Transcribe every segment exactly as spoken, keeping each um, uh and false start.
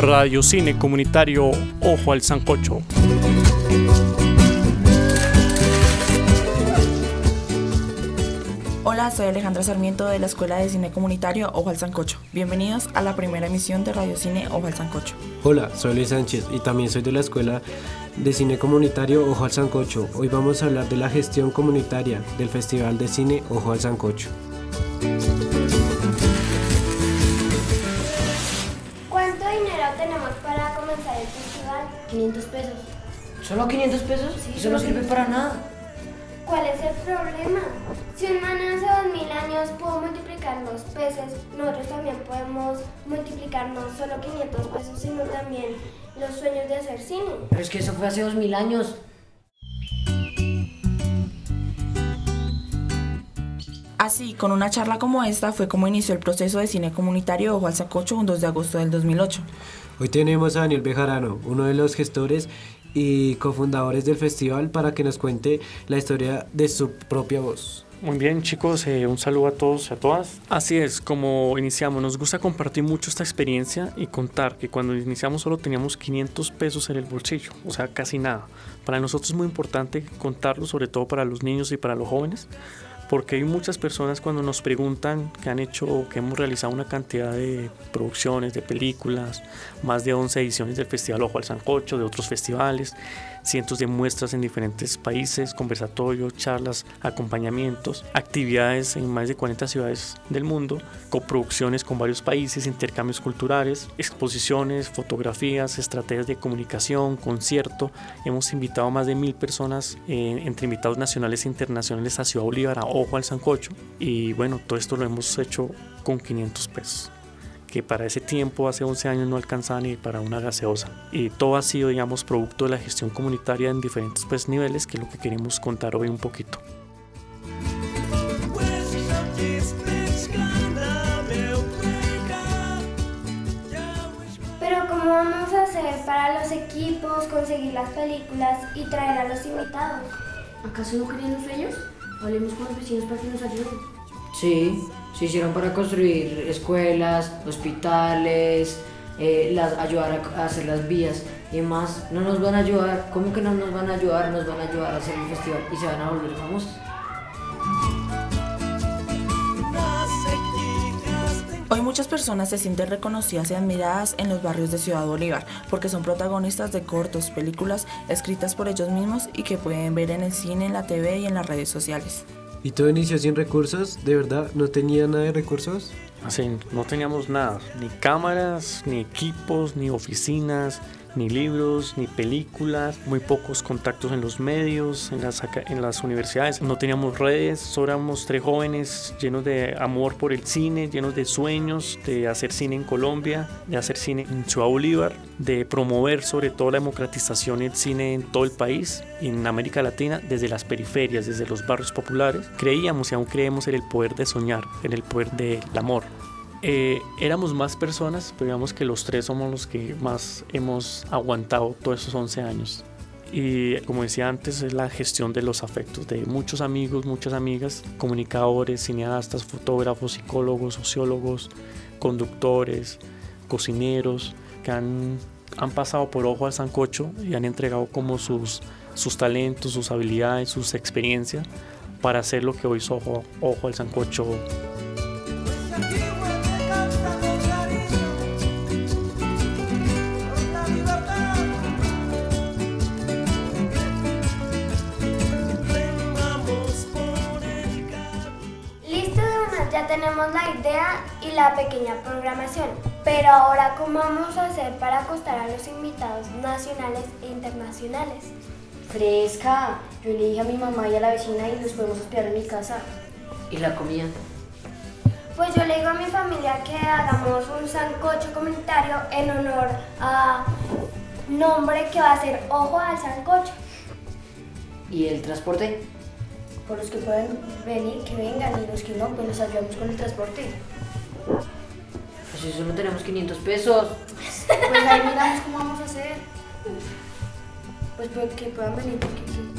Radio Cine Comunitario Ojo al Sancocho. Hola, soy Alejandra Sarmiento de la Escuela de Cine Comunitario Ojo al Sancocho. Bienvenidos a la primera emisión de Radio Cine Ojo al Sancocho. Hola, soy Luis Sánchez y también soy de la Escuela de Cine Comunitario Ojo al Sancocho. Hoy vamos a hablar de la gestión comunitaria del Festival de Cine Ojo al Sancocho. ¿Cuánto dinero tenemos para comenzar el festival? quinientos pesos. ¿Solo quinientos pesos? Sí, Eso no sirve para nada. ¿Cuál es el problema? Si un man hace dos mil años pudo multiplicar los peces, nosotros también podemos multiplicar no solo quinientos pesos, sino también los sueños de hacer cine. Pero es que eso fue hace dos mil años. Así, con una charla como esta, fue como inició el proceso de Cine Comunitario Ojo al Sancocho un dos de agosto del dos mil ocho. Hoy tenemos a Daniel Bejarano, uno de los gestores y cofundadores del festival, para que nos cuente la historia de su propia voz. Muy bien, chicos, eh, un saludo a todos y a todas. Así es, como iniciamos, nos gusta compartir mucho esta experiencia y contar que cuando iniciamos solo teníamos quinientos pesos en el bolsillo, o sea, casi nada. Para nosotros es muy importante contarlo, sobre todo para los niños y para los jóvenes, porque hay muchas personas cuando nos preguntan que han hecho o que hemos realizado una cantidad de producciones, de películas, más de once ediciones del Festival Ojo al Sancocho, de otros festivales, cientos de muestras en diferentes países, conversatorios, charlas, acompañamientos, actividades en más de cuarenta ciudades del mundo, coproducciones con varios países, intercambios culturales, exposiciones, fotografías, estrategias de comunicación, concierto. Hemos invitado a más de mil personas, eh, entre invitados nacionales e internacionales, a Ciudad Bolívar, a Ojo al Sancocho, y bueno, todo esto lo hemos hecho con quinientos pesos. Que para ese tiempo, hace once años, no alcanzaba ni para una gaseosa. Y todo ha sido, digamos, producto de la gestión comunitaria en diferentes pues, niveles, que es lo que queremos contar hoy un poquito. Pero ¿cómo vamos a hacer para los equipos, conseguir las películas y traer a los invitados? ¿Acaso no querían los sueños? Hablemos con los vecinos para que nos ayuden. Sí, se hicieron para construir escuelas, hospitales, eh, las, ayudar a, a hacer las vías y más. No nos van a ayudar. ¿Cómo que no nos van a ayudar? Nos van a ayudar a hacer el festival y se van a volver famosos. Hoy muchas personas se sienten reconocidas y admiradas en los barrios de Ciudad Bolívar porque son protagonistas de cortos, películas escritas por ellos mismos y que pueden ver en el cine, en la T V y en las redes sociales. ¿Y todo inició sin recursos? ¿De verdad no tenía nada de recursos? Así, no teníamos nada, ni cámaras, ni equipos, ni oficinas, ni libros, ni películas, muy pocos contactos en los medios, en las, en las universidades. No teníamos redes, solo éramos tres jóvenes llenos de amor por el cine, llenos de sueños de hacer cine en Colombia, de hacer cine en Ciudad Bolívar, de promover sobre todo la democratización del cine en todo el país y en América Latina, desde las periferias, desde los barrios populares. Creíamos y aún creemos en el poder de soñar, en el poder del amor. Eh, éramos más personas, pero digamos que los tres somos los que más hemos aguantado todos esos once años. Y como decía antes, es la gestión de los afectos de muchos amigos, muchas amigas, comunicadores, cineastas, fotógrafos, psicólogos, sociólogos, conductores, cocineros, que han, han pasado por Ojo al Sancocho y han entregado como sus, sus talentos, sus habilidades, sus experiencias para hacer lo que hoy es Ojo, Ojo al Sancocho. Ya tenemos la idea y la pequeña programación, pero ahora ¿cómo vamos a hacer para acostar a los invitados nacionales e internacionales? Fresca, yo le dije a mi mamá y a la vecina y los podemos hospedar en mi casa. ¿Y la comida? Pues yo le digo a mi familia que hagamos un sancocho comunitario en honor a nombre que va a ser Ojo al Sancocho. ¿Y el transporte? Por los que pueden venir, que vengan, y los que no, pues los ayudamos con el transporte. Pues eso no tenemos quinientos pesos. Pues ahí miramos cómo vamos a hacer. Pues que puedan venir, porque sí.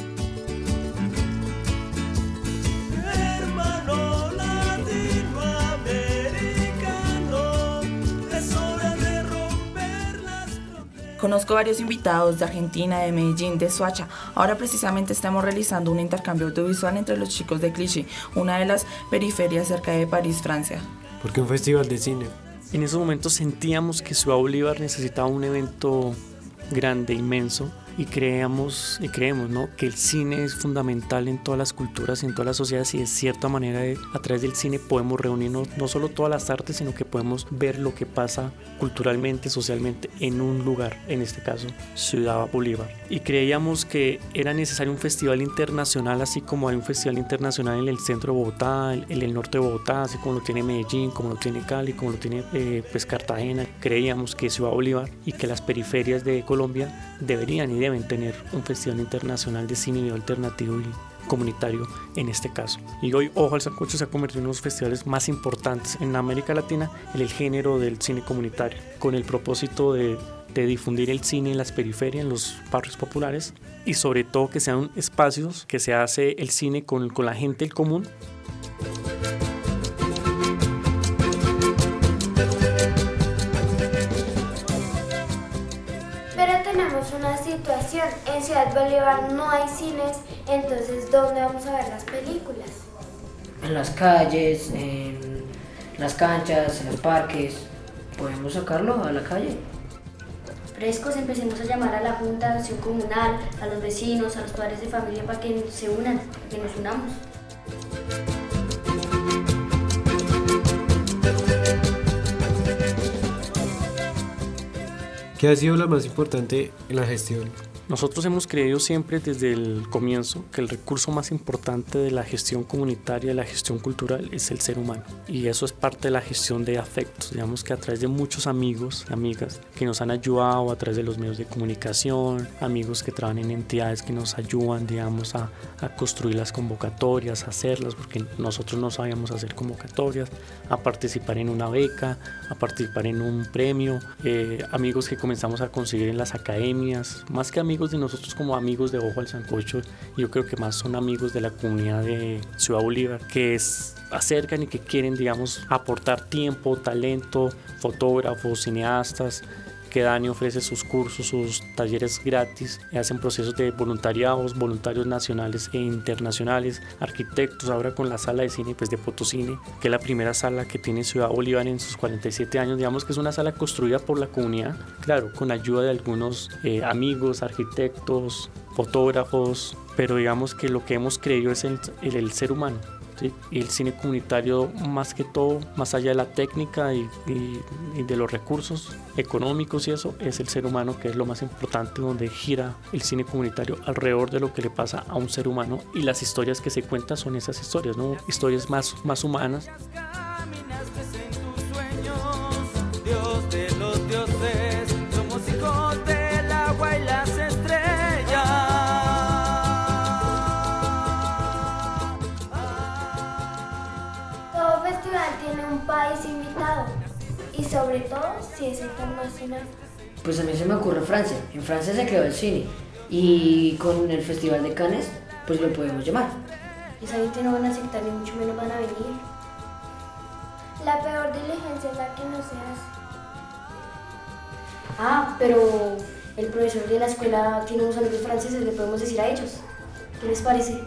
Hermano latinoamericano, es hora de romper las Conozco varios invitados de Argentina, de Medellín, de Soacha. Ahora precisamente estamos realizando un intercambio audiovisual entre los chicos de Clichy, una de las periferias cerca de París, Francia. ¿Por qué un festival de cine? En esos momentos sentíamos que Ciudad Bolívar necesitaba un evento grande, inmenso, y creemos, y creemos ¿no? que el cine es fundamental en todas las culturas y en todas las sociedades, y de cierta manera de, a través del cine podemos reunirnos no solo todas las artes, sino que podemos ver lo que pasa culturalmente, socialmente en un lugar, en este caso Ciudad Bolívar. Y creíamos que era necesario un festival internacional, así como hay un festival internacional en el centro de Bogotá, en el, el norte de Bogotá, así como lo tiene Medellín, como lo tiene Cali, como lo tiene eh, pues Cartagena. Creíamos que Ciudad Bolívar y que las periferias de Colombia deberían y deben tener un festival internacional de cine alternativo y comunitario en este caso. Y hoy Ojo al Sancocho se ha convertido en uno de los festivales más importantes en América Latina en el género del cine comunitario, con el propósito de, de difundir el cine en las periferias, en los barrios populares, y sobre todo que sean espacios que se hace el cine con, con la gente del común. Una situación, en Ciudad Bolívar no hay cines, entonces ¿dónde vamos a ver las películas? En las calles, en las canchas, en los parques. Podemos sacarlo a la calle. Frescos, empecemos a llamar a la Junta de Acción Comunal, a los vecinos, a los padres de familia para que se unan, para que nos unamos. ¿Qué ha sido lo más importante en la gestión? Nosotros hemos creído siempre desde el comienzo que el recurso más importante de la gestión comunitaria, de la gestión cultural, es el ser humano. Y eso es parte de la gestión de afectos. Digamos que a través de muchos amigos, amigas que nos han ayudado a través de los medios de comunicación, amigos que trabajan en entidades que nos ayudan, digamos, a, a construir las convocatorias, a hacerlas, porque nosotros no sabíamos hacer convocatorias, a participar en una beca, a participar en un premio, eh, amigos que comenzamos a conseguir en las academias, más que amigos de nosotros como amigos de Ojo al Sancocho, yo creo que más son amigos de la comunidad de Ciudad Bolívar, que es, acercan y que quieren, digamos, aportar tiempo, talento, fotógrafos, cineastas, que Dani ofrece sus cursos, sus talleres gratis, hacen procesos de voluntariados, voluntarios nacionales e internacionales, arquitectos, ahora con la sala de cine pues de Potosine, que es la primera sala que tiene Ciudad Bolívar en sus cuarenta y siete años, digamos que es una sala construida por la comunidad, claro, con ayuda de algunos eh, amigos, arquitectos, fotógrafos, pero digamos que lo que hemos creído es el, el, el ser humano. ¿Sí? Y el cine comunitario, más que todo, más allá de la técnica y, y, y de los recursos económicos y eso, es el ser humano, que es lo más importante, donde gira el cine comunitario alrededor de lo que le pasa a un ser humano, y las historias que se cuentan son esas historias, ¿no? Historias más, más humanas. País invitado, y sobre todo si es internacional. Pues a mí se me ocurre Francia. En Francia se creó el cine, y con el Festival de Cannes pues lo podemos llamar. Esa gente no van a aceptar ni mucho menos van a venir. La peor diligencia es la que no se hace. Ah, pero el profesor de la escuela tiene unos amigos franceses, le podemos decir a ellos. ¿Qué les parece?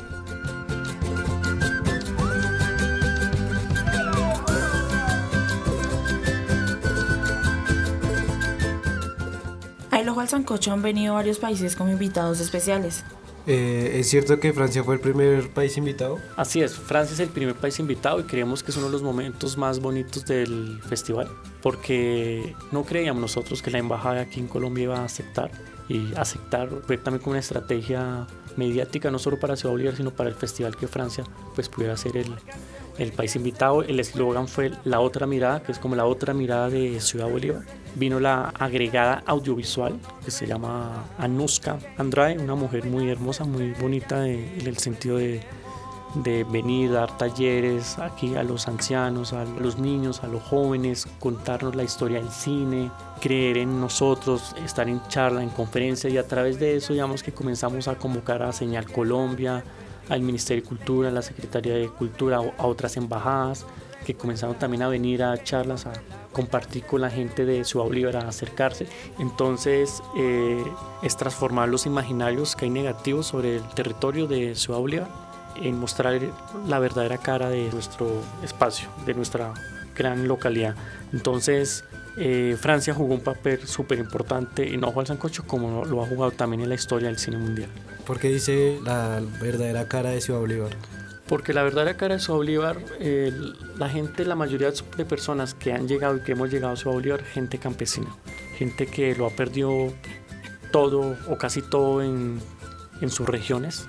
A El Ojo al Sancocho han venido varios países como invitados especiales. Eh, ¿Es cierto que Francia fue el primer país invitado? Así es, Francia es el primer país invitado, y creemos que es uno de los momentos más bonitos del festival, porque no creíamos nosotros que la embajada aquí en Colombia iba a aceptar, y aceptar fue también como una estrategia mediática, no solo para Ciudad Bolívar, sino para el festival, que Francia pues pudiera ser el, el país invitado. El eslogan fue La Otra Mirada, que es como la otra mirada de Ciudad Bolívar. Vino la agregada audiovisual, que se llama Anuska Andrade, una mujer muy hermosa, muy bonita de, en el sentido de, de venir, dar talleres aquí a los ancianos, a los niños, a los jóvenes, contarnos la historia del cine, creer en nosotros, estar en charla, en conferencia, y a través de eso digamos que comenzamos a convocar a Señal Colombia, al Ministerio de Cultura, a la Secretaría de Cultura, a otras embajadas. que comenzaron también a venir a charlas, a compartir con la gente de Ciudad Bolívar, a acercarse. Entonces eh, es transformar los imaginarios que hay negativos sobre el territorio de Ciudad Bolívar en mostrar la verdadera cara de nuestro espacio, de nuestra gran localidad. Entonces eh, Francia jugó un papel súper importante en Ojo al Sancocho, como lo ha jugado también en la historia del cine mundial. ¿Por qué dice la verdadera cara de Ciudad Bolívar? Porque la verdadera cara de Ciudad Bolívar, eh, la gente, la mayoría de personas que han llegado y que hemos llegado a Ciudad Bolívar, gente campesina, gente que lo ha perdido todo o casi todo en, en sus regiones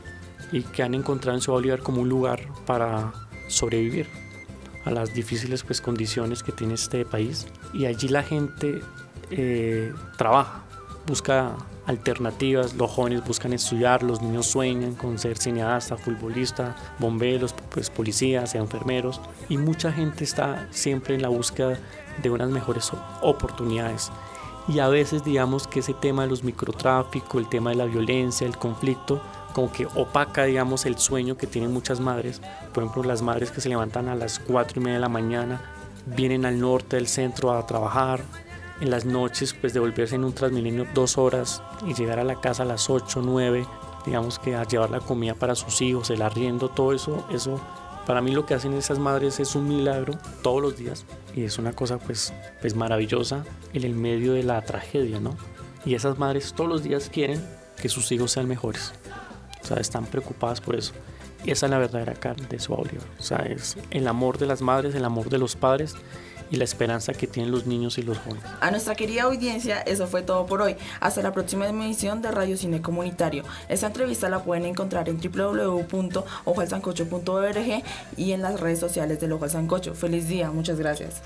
y que han encontrado en Ciudad Bolívar como un lugar para sobrevivir a las difíciles pues, condiciones que tiene este país. Y allí la gente eh, trabaja, busca alternativas, los jóvenes buscan estudiar, los niños sueñan con ser cineasta, futbolista, bomberos, pues, policías, enfermeros, y mucha gente está siempre en la búsqueda de unas mejores oportunidades. Y a veces digamos que ese tema de los microtráficos, el tema de la violencia, el conflicto, como que opaca digamos el sueño que tienen muchas madres. Por ejemplo, las madres que se levantan a las cuatro y media de la mañana, vienen al norte del centro a trabajar, en las noches pues devolverse en un Transmilenio dos horas y llegar a la casa a las ocho, nueve, digamos que a llevar la comida para sus hijos, el arriendo, todo eso, eso para mí lo que hacen esas madres es un milagro todos los días y es una cosa pues, pues maravillosa en el medio de la tragedia, ¿no? Y esas madres todos los días quieren que sus hijos sean mejores, o sea, están preocupadas por eso. Y esa es la verdadera cara de Ciudad Bolívar, o sea, es el amor de las madres, el amor de los padres y la esperanza que tienen los niños y los jóvenes. A nuestra querida audiencia, eso fue todo por hoy. Hasta la próxima emisión de Radio Cine Comunitario. Esta entrevista la pueden encontrar en doble u doble u doble u punto ojo al sancocho punto org y en las redes sociales del Ojo al Sancocho. Feliz día, muchas gracias.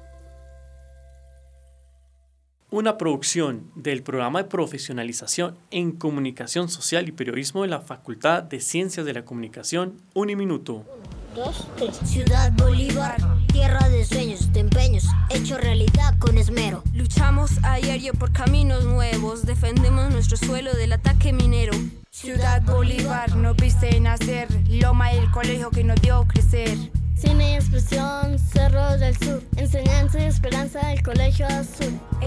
Una producción del programa de profesionalización en comunicación social y periodismo de la Facultad de Ciencias de la Comunicación, Uniminuto. Dos, tres. Ciudad Bolívar, tierra de sueños, de empeños, hecho realidad con esmero. Luchamos a diario por caminos nuevos, defendemos nuestro suelo del ataque minero. Ciudad Bolívar, nos viste nacer, loma y el colegio que nos dio crecer. Cine y expresión, cerros del sur, enseñanza y esperanza del colegio azul.